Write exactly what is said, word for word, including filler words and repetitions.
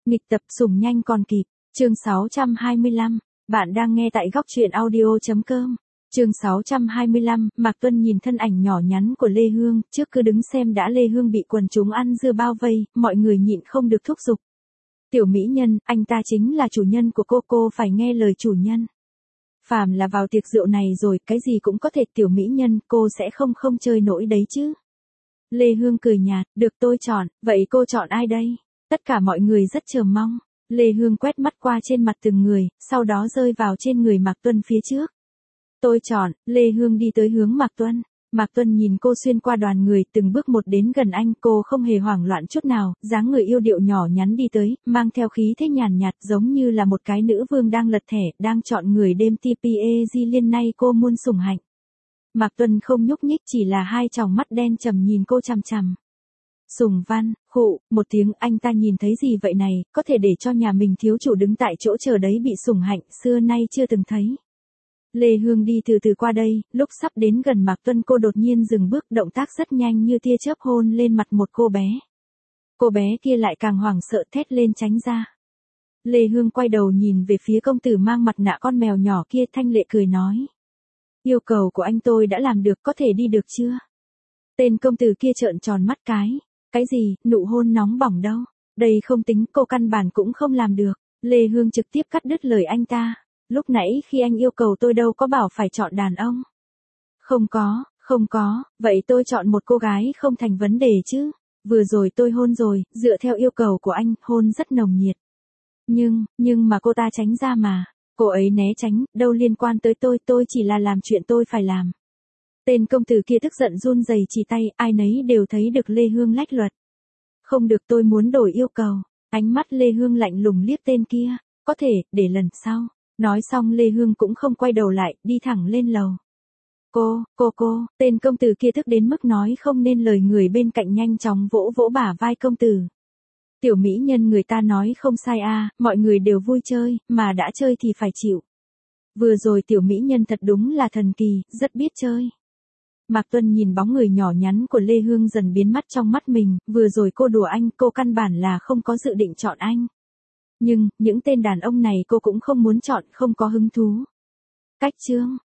Nghịch tập sủng nhanh còn kịp. Chương sáu trăm hai mươi lăm. Bạn đang nghe tại góc truyện audio.com. Chương sáu trăm hai mươi lăm, Mạc Tuân nhìn thân ảnh nhỏ nhắn của Lê Hương, trước cứ đứng xem đã Lê Hương bị quần chúng ăn dưa bao vây, mọi người nhịn không được thúc giục. Tiểu mỹ nhân, anh ta chính là chủ nhân của cô, cô phải nghe lời chủ nhân. Phàm là vào tiệc rượu này rồi, cái gì cũng có thể, tiểu mỹ nhân, cô sẽ không không chơi nổi đấy chứ. Lê Hương cười nhạt, được tôi chọn, vậy cô chọn ai đây? Tất cả mọi người rất chờ mong. Lê Hương quét mắt qua trên mặt từng người, sau đó rơi vào trên người Mạc Tuân phía trước. Tôi chọn, Lê Hương đi tới hướng Mạc Tuân. Mạc Tuân nhìn cô xuyên qua đoàn người, từng bước một đến gần anh, cô không hề hoảng loạn chút nào, dáng người yêu điệu nhỏ nhắn đi tới, mang theo khí thế nhàn nhạt giống như là một cái nữ vương đang lật thẻ, đang chọn người đêm tê pê e giê liên nay cô muôn sủng hạnh. Mạc Tuân không nhúc nhích, chỉ là hai tròng mắt đen trầm nhìn cô chằm chằm. Sùng Văn, khụ, một tiếng, anh ta nhìn thấy gì vậy này, có thể để cho nhà mình thiếu chủ đứng tại chỗ chờ đấy bị sủng hạnh, xưa nay chưa từng thấy. Lê Hương đi từ từ qua đây, lúc sắp đến gần Mạc Tuân cô đột nhiên dừng bước, động tác rất nhanh như tia chớp hôn lên mặt một cô bé. Cô bé kia lại càng hoảng sợ thét lên tránh ra. Lê Hương quay đầu nhìn về phía công tử mang mặt nạ con mèo nhỏ kia, thanh lệ cười nói. Yêu cầu của anh tôi đã làm được, có thể đi được chưa? Tên công tử kia trợn tròn mắt cái. Cái gì, nụ hôn nóng bỏng đâu? Đây không tính, cô căn bản cũng không làm được. Lê Hương trực tiếp cắt đứt lời anh ta. Lúc nãy khi anh yêu cầu tôi đâu có bảo phải chọn đàn ông. Không có, không có, vậy tôi chọn một cô gái không thành vấn đề chứ. Vừa rồi tôi hôn rồi, dựa theo yêu cầu của anh, hôn rất nồng nhiệt. Nhưng, nhưng mà cô ta tránh ra mà. Cô ấy né tránh, đâu liên quan tới tôi, tôi chỉ là làm chuyện tôi phải làm. Tên công tử kia tức giận run rẩy chỉ tay, ai nấy đều thấy được Lê Hương lách luật. Không được, tôi muốn đổi yêu cầu. Ánh mắt Lê Hương lạnh lùng liếc tên kia. Có thể, để lần sau. Nói xong Lê Hương cũng không quay đầu lại, đi thẳng lên lầu. Cô, cô cô, tên công tử kia tức đến mức nói không nên lời, người bên cạnh nhanh chóng vỗ vỗ bả vai công tử. Tiểu mỹ nhân, người ta nói không sai a, mọi người đều vui chơi, mà đã chơi thì phải chịu. Vừa rồi tiểu mỹ nhân thật đúng là thần kỳ, rất biết chơi. Mạc Tuân nhìn bóng người nhỏ nhắn của Lê Hương dần biến mất trong mắt mình, vừa rồi cô đùa anh, cô căn bản là không có dự định chọn anh. Nhưng, những tên đàn ông này cô cũng không muốn chọn, không có hứng thú. Cách chương,